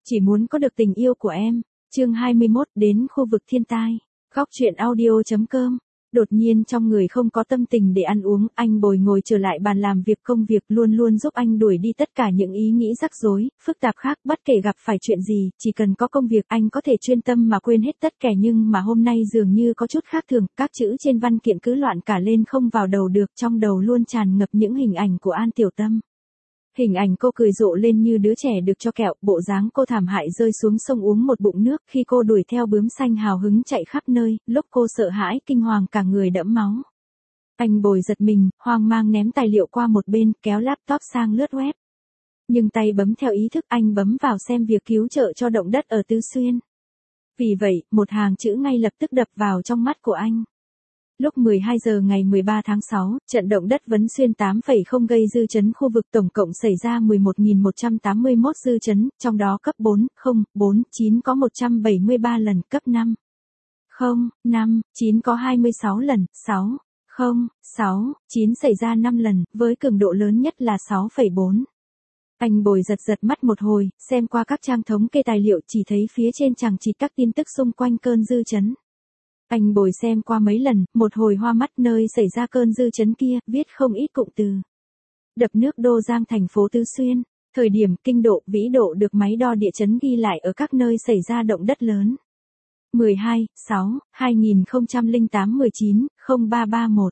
Chỉ muốn có được tình yêu của em. Chương 21, đến khu vực thiên tai. Góc truyện audio.com. Đột nhiên trong người không có tâm tình để ăn uống, anh Bồi ngồi trở lại bàn làm việc, công việc luôn luôn giúp anh đuổi đi tất cả những ý nghĩ rắc rối, phức tạp khác, bất kể gặp phải chuyện gì, chỉ cần có công việc anh có thể chuyên tâm mà quên hết tất cả. Nhưng mà hôm nay dường như có chút khác thường, các chữ trên văn kiện cứ loạn cả lên không vào đầu được, trong đầu luôn tràn ngập những hình ảnh của An Tiểu Tâm. Hình ảnh cô cười rộ lên như đứa trẻ được cho kẹo, bộ dáng cô thảm hại rơi xuống sông uống một bụng nước khi cô đuổi theo bướm xanh hào hứng chạy khắp nơi, lúc cô sợ hãi kinh hoàng cả người đẫm máu. Anh Bồi giật mình, hoang mang ném tài liệu qua một bên, kéo laptop sang lướt web. Nhưng tay bấm theo ý thức, anh bấm vào xem việc cứu trợ cho động đất ở Tứ Xuyên. Vì vậy, một hàng chữ ngay lập tức đập vào trong mắt của anh. Lúc 12 giờ ngày 13 tháng 6, trận động đất Vấn Xuyên 8,0 gây dư chấn khu vực, tổng cộng xảy ra 11.181 dư chấn, trong đó cấp 4, 0, 4, 9 có 173 lần, cấp 5, 0, 5, 9 có 26 lần, 6, 0, 6, 9 xảy ra 5 lần, với cường độ lớn nhất là 6,4. Anh Bồi giật mắt một hồi, xem qua các trang thống kê tài liệu, chỉ thấy phía trên chằng chịt các tin tức xung quanh cơn dư chấn. Anh Bồi xem qua mấy lần, một hồi hoa mắt, nơi xảy ra cơn dư chấn kia, viết không ít cụm từ. Đập nước Đô Giang, thành phố Tứ Xuyên, thời điểm, kinh độ, vĩ độ được máy đo địa chấn ghi lại ở các nơi xảy ra động đất lớn. 12, 6, 2008 19, 0331.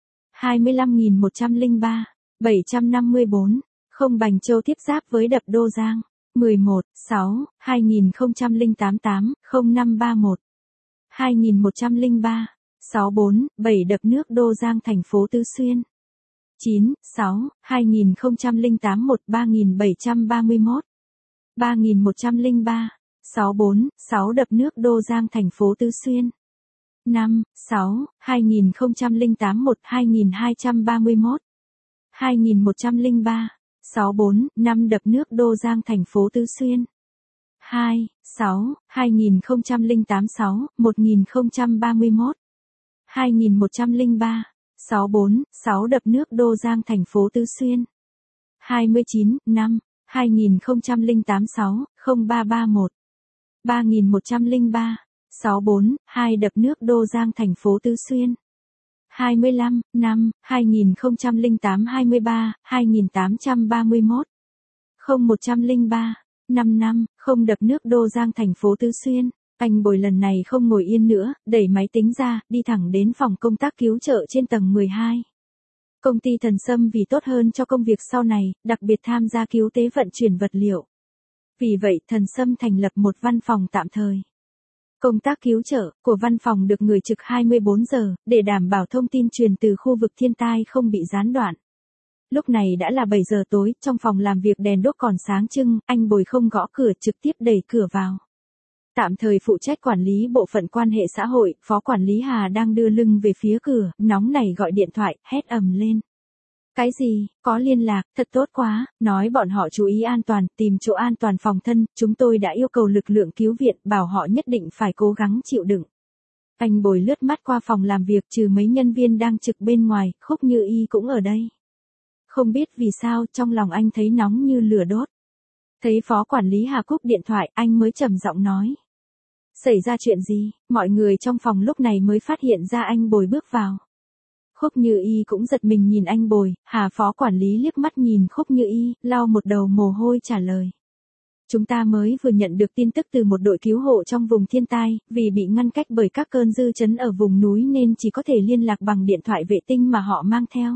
25.103, 754, không Bành Châu tiếp giáp với đập Đô Giang. 11, 6, 2008 0531. 2103, 64, 7 đập nước Đô Giang, thành phố Tứ Xuyên. 9, 6, 2008 3731. 3103, 64, 6 đập nước Đô Giang, thành phố Tứ Xuyên. 5, 6, 2008 2231. 2103, 64, 5 đập nước Đô Giang, thành phố Tứ Xuyên. 2, 6, 2008 6, 1031. 2103, 64, 6 đập nước Đô Giang, thành phố Tứ Xuyên. 29, 5, 2008 6, 0331. 3103, 64, 2 đập nước Đô Giang, thành phố Tứ Xuyên. 25, 5, 2008 23, 2831. 0103, 5 năm, không đập nước Đô Giang, thành phố Tứ Xuyên. Anh Bồi lần này không ngồi yên nữa, đẩy máy tính ra, đi thẳng đến phòng công tác cứu trợ trên tầng 12. Công ty Thần Sâm vì tốt hơn cho công việc sau này, đặc biệt tham gia cứu tế vận chuyển vật liệu. Vì vậy, Thần Sâm thành lập một văn phòng tạm thời. Công tác cứu trợ của văn phòng được người trực 24 giờ, để đảm bảo thông tin truyền từ khu vực thiên tai không bị gián đoạn. Lúc này đã là 7 giờ tối, trong phòng làm việc đèn đốt còn sáng trưng, anh Bồi không gõ cửa, trực tiếp đẩy cửa vào. Tạm thời phụ trách quản lý bộ phận quan hệ xã hội, Phó Quản lý Hà đang đưa lưng về phía cửa, nóng nảy gọi điện thoại, hét ầm lên. Cái gì, có liên lạc, thật tốt quá, nói bọn họ chú ý an toàn, tìm chỗ an toàn phòng thân, chúng tôi đã yêu cầu lực lượng cứu viện, bảo họ nhất định phải cố gắng chịu đựng. Anh Bồi lướt mắt qua phòng làm việc, trừ mấy nhân viên đang trực bên ngoài, Khúc Như Y cũng ở đây. Không biết vì sao, trong lòng anh thấy nóng như lửa đốt. Thấy Phó Quản lý Hà cúp điện thoại, anh mới trầm giọng nói. Xảy ra chuyện gì? Mọi người trong phòng lúc này mới phát hiện ra anh Bồi bước vào. Khúc Như Y cũng giật mình nhìn anh Bồi, Hà Phó Quản lý liếc mắt nhìn Khúc Như Y, lau một đầu mồ hôi trả lời. Chúng ta mới vừa nhận được tin tức từ một đội cứu hộ trong vùng thiên tai, vì bị ngăn cách bởi các cơn dư chấn ở vùng núi nên chỉ có thể liên lạc bằng điện thoại vệ tinh mà họ mang theo.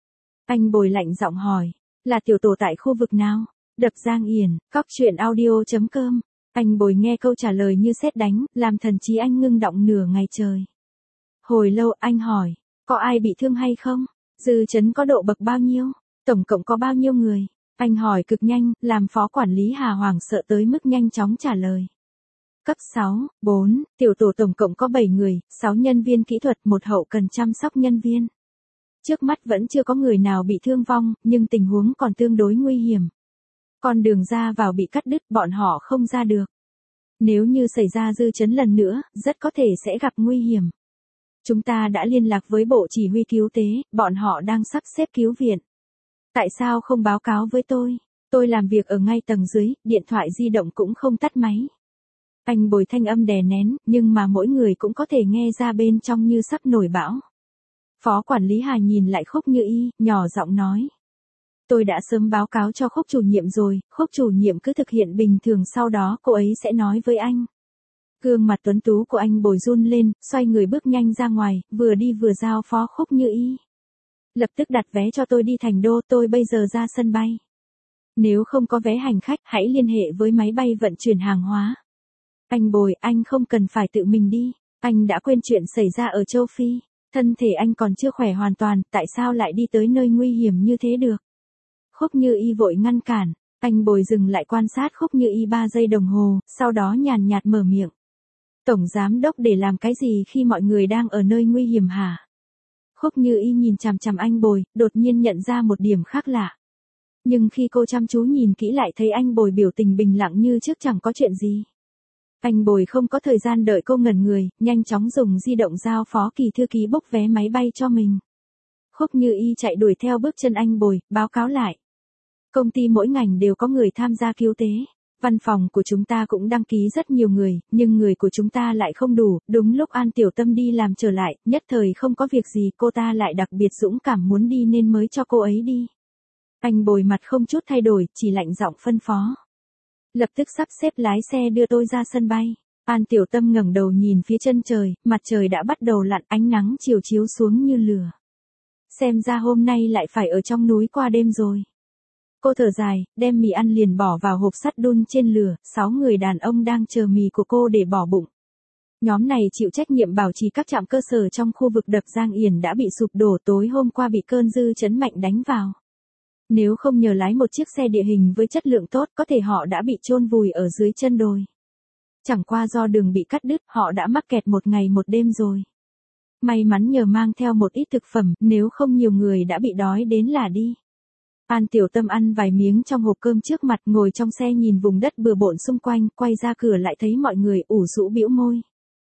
Anh Bồi lạnh giọng hỏi, là tiểu tổ tại khu vực nào? Đập Giang Yển, Góc truyện audio.com. Anh Bồi nghe câu trả lời như sét đánh, làm thần trí anh ngưng đọng nửa ngày trời. Hồi lâu anh hỏi, có ai bị thương hay không? Dư chấn có độ bậc bao nhiêu? Tổng cộng có bao nhiêu người? Anh hỏi cực nhanh, làm Phó Quản lý Hà hoảng sợ tới mức nhanh chóng trả lời. Cấp 6, 4, tiểu tổ tổng cộng có 7 người, 6 nhân viên kỹ thuật, một hậu cần chăm sóc nhân viên. Trước mắt vẫn chưa có người nào bị thương vong, nhưng tình huống còn tương đối nguy hiểm. Con đường ra vào bị cắt đứt, bọn họ không ra được. Nếu như xảy ra dư chấn lần nữa, rất có thể sẽ gặp nguy hiểm. Chúng ta đã liên lạc với Bộ Chỉ huy Cứu tế, bọn họ đang sắp xếp cứu viện. Tại sao không báo cáo với tôi? Tôi làm việc ở ngay tầng dưới, điện thoại di động cũng không tắt máy. Anh Bồi thanh âm đè nén, nhưng mà mỗi người cũng có thể nghe ra bên trong như sắp nổi bão. Phó quản lý Hà nhìn lại Khúc Như Y, nhỏ giọng nói. Tôi đã sớm báo cáo cho Khúc chủ nhiệm rồi, Khúc chủ nhiệm cứ thực hiện bình thường, sau đó cô ấy sẽ nói với anh. Gương mặt tuấn tú của anh Bồi run lên, xoay người bước nhanh ra ngoài, vừa đi vừa giao phó Khúc Như Y. Lập tức đặt vé cho tôi đi Thành Đô, tôi bây giờ ra sân bay. Nếu không có vé hành khách, hãy liên hệ với máy bay vận chuyển hàng hóa. Anh Bồi, anh không cần phải tự mình đi. Anh đã quên chuyện xảy ra ở châu Phi. Thân thể anh còn chưa khỏe hoàn toàn, tại sao lại đi tới nơi nguy hiểm như thế được? Khúc Như Y vội ngăn cản. Anh Bồi dừng lại quan sát Khúc Như Y 3 giây đồng hồ, sau đó nhàn nhạt mở miệng. Tổng giám đốc để làm cái gì khi mọi người đang ở nơi nguy hiểm hả? Khúc Như Y nhìn chằm chằm anh Bồi, đột nhiên nhận ra một điểm khác lạ. Nhưng khi cô chăm chú nhìn kỹ lại thấy anh Bồi biểu tình bình lặng như trước chẳng có chuyện gì. Anh Bồi không có thời gian đợi cô ngẩn người, nhanh chóng dùng di động giao phó Kỳ thư ký bốc vé máy bay cho mình. Khúc Như Y chạy đuổi theo bước chân anh Bồi, báo cáo lại. Công ty mỗi ngành đều có người tham gia cứu tế. Văn phòng của chúng ta cũng đăng ký rất nhiều người, nhưng người của chúng ta lại không đủ. Đúng lúc An Tiểu Tâm đi làm trở lại, nhất thời không có việc gì, cô ta lại đặc biệt dũng cảm muốn đi nên mới cho cô ấy đi. Anh Bồi mặt không chút thay đổi, chỉ lạnh giọng phân phó. Lập tức sắp xếp lái xe đưa tôi ra sân bay. An Tiểu Tâm ngẩng đầu nhìn phía chân trời, mặt trời đã bắt đầu lặn, ánh nắng chiều chiếu xuống như lửa. Xem ra hôm nay lại phải ở trong núi qua đêm rồi. Cô thở dài, đem mì ăn liền bỏ vào hộp sắt đun trên lửa, 6 người đàn ông đang chờ mì của cô để bỏ bụng. Nhóm này chịu trách nhiệm bảo trì các trạm cơ sở trong khu vực đập Giang Yển đã bị sụp đổ, tối hôm qua bị cơn dư chấn mạnh đánh vào. Nếu không nhờ lái một chiếc xe địa hình với chất lượng tốt, có thể họ đã bị chôn vùi ở dưới chân đồi. Chẳng qua do đường bị cắt đứt, họ đã mắc kẹt một ngày một đêm rồi. May mắn nhờ mang theo một ít thực phẩm, nếu không nhiều người đã bị đói đến là đi. An Tiểu Tâm ăn vài miếng trong hộp cơm trước mặt, ngồi trong xe nhìn vùng đất bừa bộn xung quanh, quay ra cửa lại thấy mọi người ủ rũ bĩu môi.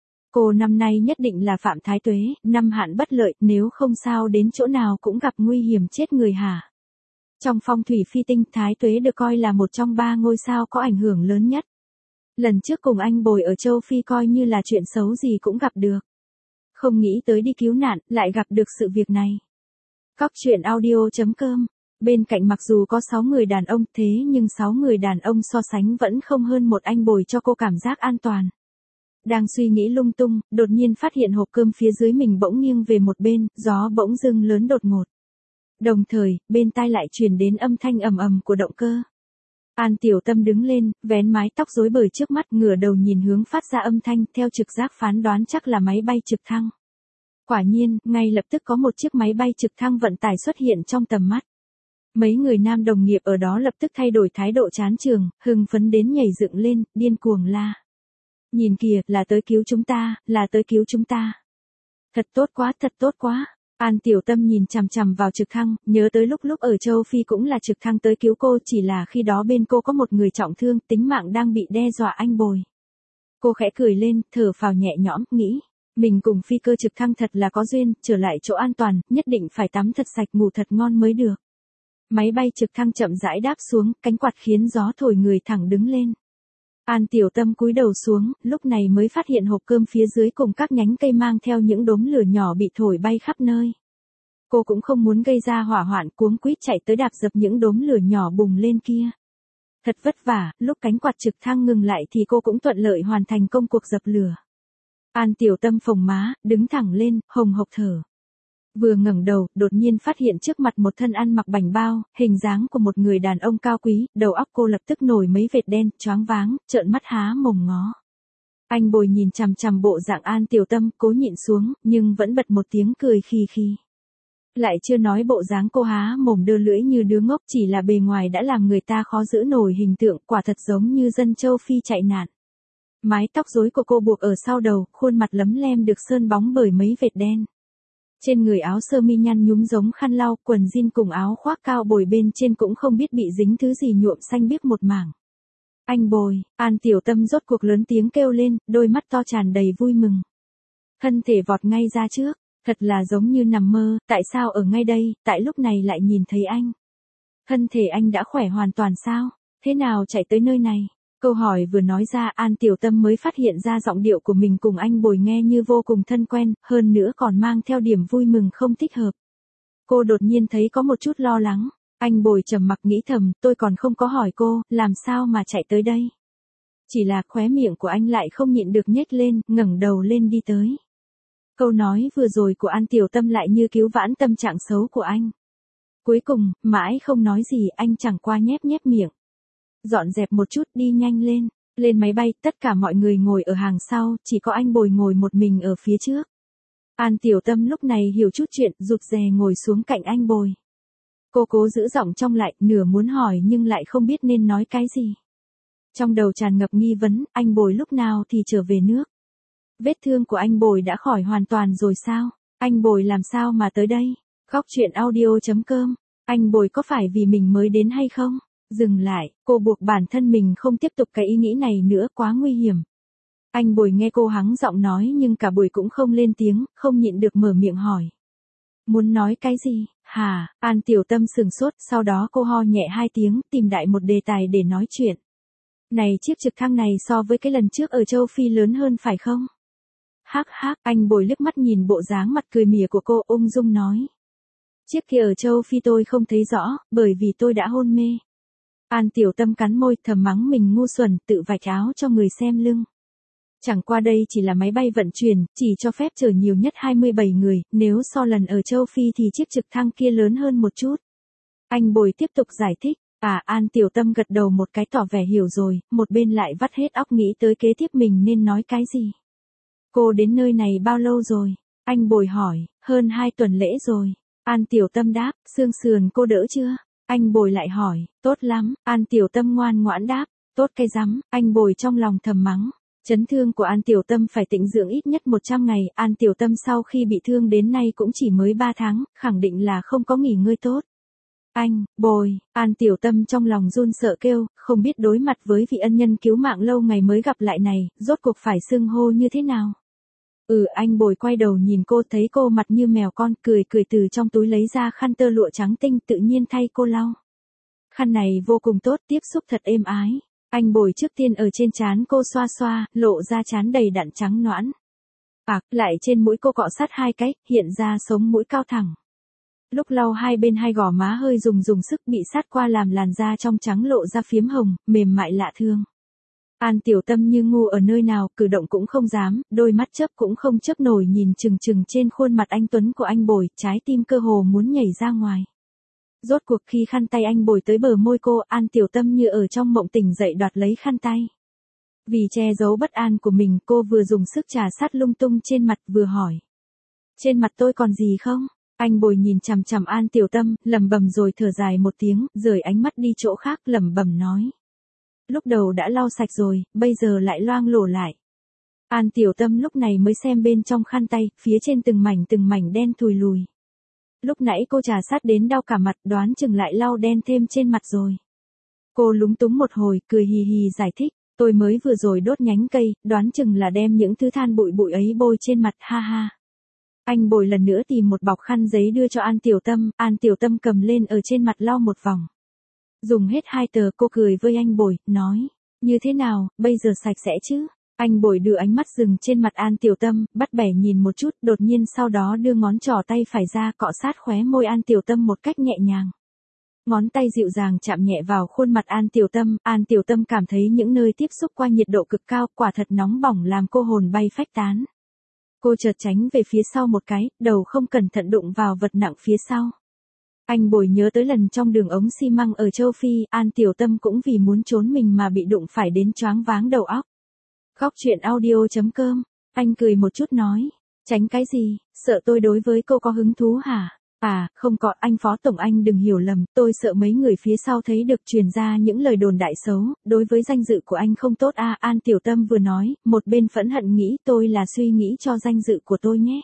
Cô năm nay nhất định là phạm thái tuế, năm hạn bất lợi, nếu không sao đến chỗ nào cũng gặp nguy hiểm chết người hả? Trong phong thủy phi tinh, thái tuế được coi là một trong 3 ngôi sao có ảnh hưởng lớn nhất. Lần trước cùng anh Bồi ở châu Phi coi như là chuyện xấu gì cũng gặp được. Không nghĩ tới đi cứu nạn, lại gặp được sự việc này. Cóc truyện audio.com. Bên cạnh mặc dù có 6 người đàn ông, thế nhưng 6 người đàn ông so sánh vẫn không hơn một anh Bồi cho cô cảm giác an toàn. Đang suy nghĩ lung tung, đột nhiên phát hiện hộp cơm phía dưới mình bỗng nghiêng về một bên, gió bỗng dưng lớn đột ngột. Đồng thời, bên tai lại truyền đến âm thanh ầm ầm của động cơ. An Tiểu Tâm đứng lên, vén mái tóc rối bời trước mắt, ngửa đầu nhìn hướng phát ra âm thanh, theo trực giác phán đoán chắc là máy bay trực thăng. Quả nhiên, ngay lập tức có một chiếc máy bay trực thăng vận tải xuất hiện trong tầm mắt. Mấy người nam đồng nghiệp ở đó lập tức thay đổi thái độ chán chường, hưng phấn đến nhảy dựng lên, điên cuồng la. Nhìn kìa, là tới cứu chúng ta, là tới cứu chúng ta. Thật tốt quá, thật tốt quá. An Tiểu Tâm nhìn chằm chằm vào trực thăng, nhớ tới lúc ở châu Phi cũng là trực thăng tới cứu cô, chỉ là khi đó bên cô có một người trọng thương, tính mạng đang bị đe dọa anh Bồi. Cô khẽ cười lên, thở phào nhẹ nhõm, nghĩ, mình cùng phi cơ trực thăng thật là có duyên, trở lại chỗ an toàn, nhất định phải tắm thật sạch, ngủ thật ngon mới được. Máy bay trực thăng chậm rãi đáp xuống, cánh quạt khiến gió thổi người thẳng đứng lên. An Tiểu Tâm cúi đầu xuống, lúc này mới phát hiện hộp cơm phía dưới cùng các nhánh cây mang theo những đốm lửa nhỏ bị thổi bay khắp nơi. Cô cũng không muốn gây ra hỏa hoạn, cuống quýt chạy tới đạp dập những đốm lửa nhỏ bùng lên kia. Thật vất vả, lúc cánh quạt trực thăng ngừng lại thì cô cũng thuận lợi hoàn thành công cuộc dập lửa. An Tiểu Tâm phồng má, đứng thẳng lên, hồng hộc thở. Vừa ngẩng đầu, đột nhiên phát hiện trước mặt một thân ăn mặc bảnh bao, hình dáng của một người đàn ông cao quý, đầu óc cô lập tức nổi mấy vệt đen, choáng váng, trợn mắt há mồm ngó. Anh Bồi nhìn chằm chằm bộ dạng An Tiểu Tâm, cố nhịn xuống, nhưng vẫn bật một tiếng cười khì khì. Lại chưa nói bộ dáng cô há mồm đưa lưỡi như đứa ngốc, chỉ là bề ngoài đã làm người ta khó giữ nổi hình tượng, quả thật giống như dân châu Phi chạy nạn. Mái tóc rối của cô buộc ở sau đầu, khuôn mặt lấm lem được sơn bóng bởi mấy vệt đen. Trên người áo sơ mi nhăn nhúm giống khăn lau, quần jean cùng áo khoác cao bồi bên trên cũng không biết bị dính thứ gì nhuộm xanh biếc một mảng. Anh Bồi, An Tiểu Tâm rốt cuộc lớn tiếng kêu lên, đôi mắt to tràn đầy vui mừng. Thân thể vọt ngay ra trước, thật là giống như nằm mơ, tại sao ở ngay đây, tại lúc này lại nhìn thấy anh. Thân thể anh đã khỏe hoàn toàn sao? Thế nào chạy tới nơi này? Câu hỏi vừa nói ra An Tiểu Tâm mới phát hiện ra giọng điệu của mình cùng anh Bồi nghe như vô cùng thân quen, hơn nữa còn mang theo điểm vui mừng không thích hợp. Cô đột nhiên thấy có một chút lo lắng. Anh Bồi trầm mặc nghĩ thầm, tôi còn không có hỏi cô, làm sao mà chạy tới đây? Chỉ là khóe miệng của anh lại không nhịn được nhếch lên, ngẩng đầu lên đi tới. Câu nói vừa rồi của An Tiểu Tâm lại như cứu vãn tâm trạng xấu của anh. Cuối cùng, mãi không nói gì anh chẳng qua nhép nhép miệng. Dọn dẹp một chút đi nhanh lên. Lên máy bay, tất cả mọi người ngồi ở hàng sau, chỉ có anh Bồi ngồi một mình ở phía trước. An Tiểu Tâm lúc này hiểu chút chuyện, rụt rè ngồi xuống cạnh anh Bồi. Cô cố giữ giọng trong lại, nửa muốn hỏi nhưng lại không biết nên nói cái gì. Trong đầu tràn ngập nghi vấn, anh Bồi lúc nào thì trở về nước. Vết thương của anh Bồi đã khỏi hoàn toàn rồi sao? Anh Bồi làm sao mà tới đây? Góc chuyện audio.com. Anh Bồi có phải vì mình mới đến hay không? Dừng lại, cô buộc bản thân mình không tiếp tục cái ý nghĩ này nữa, quá nguy hiểm. Anh Bồi nghe cô hắng giọng nói nhưng cả buổi cũng không lên tiếng, không nhịn được mở miệng hỏi. Muốn nói cái gì? Hả? An Tiểu Tâm sừng sốt, sau đó cô ho nhẹ 2 tiếng, tìm đại một đề tài để nói chuyện. Này, chiếc trực thăng này so với cái lần trước ở châu Phi lớn hơn phải không? Hắc hắc, anh Bồi liếc mắt nhìn bộ dáng mặt cười mỉa của cô, ung dung nói. Chiếc kia ở châu Phi tôi không thấy rõ, bởi vì tôi đã hôn mê. An Tiểu Tâm cắn môi, thầm mắng mình ngu xuẩn, tự vạch áo cho người xem lưng. Chẳng qua đây chỉ là máy bay vận chuyển, chỉ cho phép chở nhiều nhất 27 người, nếu so lần ở châu Phi thì chiếc trực thăng kia lớn hơn một chút. Anh Bồi tiếp tục giải thích. An Tiểu Tâm gật đầu một cái tỏ vẻ hiểu rồi, một bên lại vắt hết óc nghĩ tới kế tiếp mình nên nói cái gì. Cô đến nơi này bao lâu rồi? Anh Bồi hỏi, hơn 2 tuần lễ rồi. An Tiểu Tâm đáp, xương sườn cô đỡ chưa? Anh Bồi lại hỏi, tốt lắm, An Tiểu Tâm ngoan ngoãn đáp, tốt cái rắm, anh Bồi trong lòng thầm mắng. Chấn thương của An Tiểu Tâm phải tĩnh dưỡng ít nhất 100 ngày, An Tiểu Tâm sau khi bị thương đến nay cũng chỉ mới 3 tháng, khẳng định là không có nghỉ ngơi tốt. Anh, Bồi, An Tiểu Tâm trong lòng run sợ kêu, không biết đối mặt với vị ân nhân cứu mạng lâu ngày mới gặp lại này, rốt cuộc phải xưng hô như thế nào. Anh Bồi quay đầu nhìn cô thấy cô mặt như mèo con, cười từ trong túi lấy ra khăn tơ lụa trắng tinh tự nhiên thay cô lau. Khăn này vô cùng tốt, tiếp xúc thật êm ái. Anh Bồi trước tiên ở trên trán cô xoa xoa, lộ ra trán đầy đặn trắng nõn. Lại trên mũi cô cọ sát 2 cái, hiện ra sống mũi cao thẳng. Lúc lau hai bên hai gò má hơi dùng sức bị sát qua làm làn da trong trắng lộ ra phiếm hồng, mềm mại lạ thương. An Tiểu Tâm như ngu ở nơi nào, cử động cũng không dám, đôi mắt chớp cũng không chớp nổi nhìn chừng trên khuôn mặt anh tuấn của anh Bồi, trái tim cơ hồ muốn nhảy ra ngoài. Rốt cuộc khi khăn tay anh Bồi tới bờ môi cô, An Tiểu Tâm như ở trong mộng tỉnh dậy đoạt lấy khăn tay. Vì che giấu bất an của mình, cô vừa dùng sức trà sát lung tung trên mặt vừa hỏi. Trên mặt tôi còn gì không? Anh Bồi nhìn chằm chằm An Tiểu Tâm, lẩm bẩm rồi thở dài một tiếng, rời ánh mắt đi chỗ khác, lẩm bẩm nói. Lúc đầu đã lau sạch rồi, bây giờ lại loang lổ lại. An Tiểu Tâm lúc này mới xem bên trong khăn tay, phía trên từng mảnh đen thùi lùi. Lúc nãy cô trà sát đến đau cả mặt, đoán chừng lại lau đen thêm trên mặt rồi. Cô lúng túng một hồi, cười hì hì giải thích, tôi mới vừa rồi đốt nhánh cây, đoán chừng là đem những thứ than bụi ấy bôi trên mặt, ha ha. Anh Bồi lần nữa tìm một bọc khăn giấy đưa cho An Tiểu Tâm cầm lên ở trên mặt lau một vòng. Dùng hết 2 tờ, cô cười với anh Bồi, nói, như thế nào, bây giờ sạch sẽ chứ? Anh Bồi đưa ánh mắt dừng trên mặt An Tiểu Tâm, bắt bẻ nhìn một chút, đột nhiên sau đó đưa ngón trỏ tay phải ra cọ sát khóe môi An Tiểu Tâm một cách nhẹ nhàng. Ngón tay dịu dàng chạm nhẹ vào khuôn mặt An Tiểu Tâm cảm thấy những nơi tiếp xúc qua nhiệt độ cực cao, quả thật nóng bỏng làm cô hồn bay phách tán. Cô chợt tránh về phía sau một cái, đầu không cẩn thận đụng vào vật nặng phía sau. Anh Bồi nhớ tới lần trong đường ống xi măng ở châu Phi, An Tiểu Tâm cũng vì muốn trốn mình mà bị đụng phải đến choáng váng đầu óc. Góc chuyện audio.com, anh cười một chút nói, tránh cái gì, sợ tôi đối với cô có hứng thú hả? Không có, anh Phó Tổng anh đừng hiểu lầm, tôi sợ mấy người phía sau thấy được truyền ra những lời đồn đại xấu, đối với danh dự của anh không tốt An Tiểu Tâm vừa nói, một bên phẫn hận nghĩ tôi là suy nghĩ cho danh dự của tôi nhé.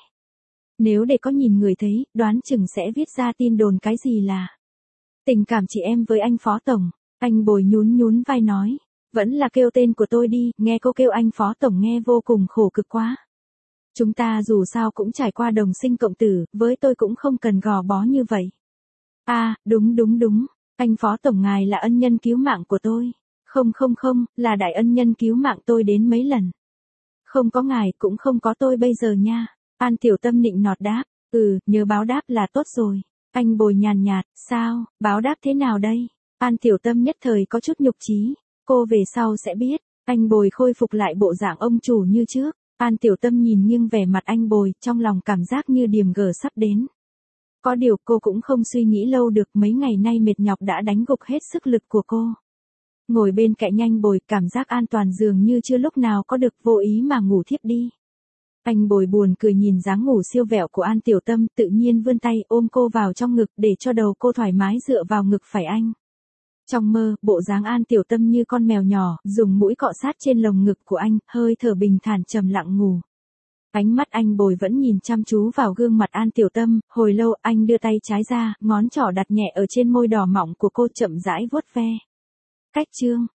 Nếu để có nhìn người thấy, đoán chừng sẽ viết ra tin đồn cái gì là tình cảm chị em với anh Phó Tổng. Anh Bồi nhún vai nói, vẫn là kêu tên của tôi đi, nghe cô kêu anh Phó Tổng nghe vô cùng khổ cực quá. Chúng ta dù sao cũng trải qua đồng sinh cộng tử, với tôi cũng không cần gò bó như vậy. Đúng. Anh Phó Tổng ngài là ân nhân cứu mạng của tôi. Không không không, là đại ân nhân cứu mạng tôi đến mấy lần. Không có ngài cũng không có tôi bây giờ nha. An Tiểu Tâm nịnh nọt đáp, nhớ báo đáp là tốt rồi. Anh Bồi nhàn nhạt, sao, báo đáp thế nào đây? An Tiểu Tâm nhất thời có chút nhục chí, cô về sau sẽ biết. Anh Bồi khôi phục lại bộ dạng ông chủ như trước. An Tiểu Tâm nhìn nghiêng vẻ mặt anh Bồi, trong lòng cảm giác như điểm gở sắp đến. Có điều cô cũng không suy nghĩ lâu được, mấy ngày nay mệt nhọc đã đánh gục hết sức lực của cô. Ngồi bên cạnh anh Bồi, cảm giác an toàn dường như chưa lúc nào có được, vô ý mà ngủ thiếp đi. Anh Bồi buồn cười nhìn dáng ngủ siêu vẹo của An Tiểu Tâm, tự nhiên vươn tay ôm cô vào trong ngực để cho đầu cô thoải mái dựa vào ngực phải anh. Trong mơ, bộ dáng An Tiểu Tâm như con mèo nhỏ, dùng mũi cọ sát trên lồng ngực của anh, hơi thở bình thản trầm lặng ngủ. Ánh mắt anh Bồi vẫn nhìn chăm chú vào gương mặt An Tiểu Tâm, hồi lâu anh đưa tay trái ra, ngón trỏ đặt nhẹ ở trên môi đỏ mọng của cô chậm rãi vuốt ve. Cách chương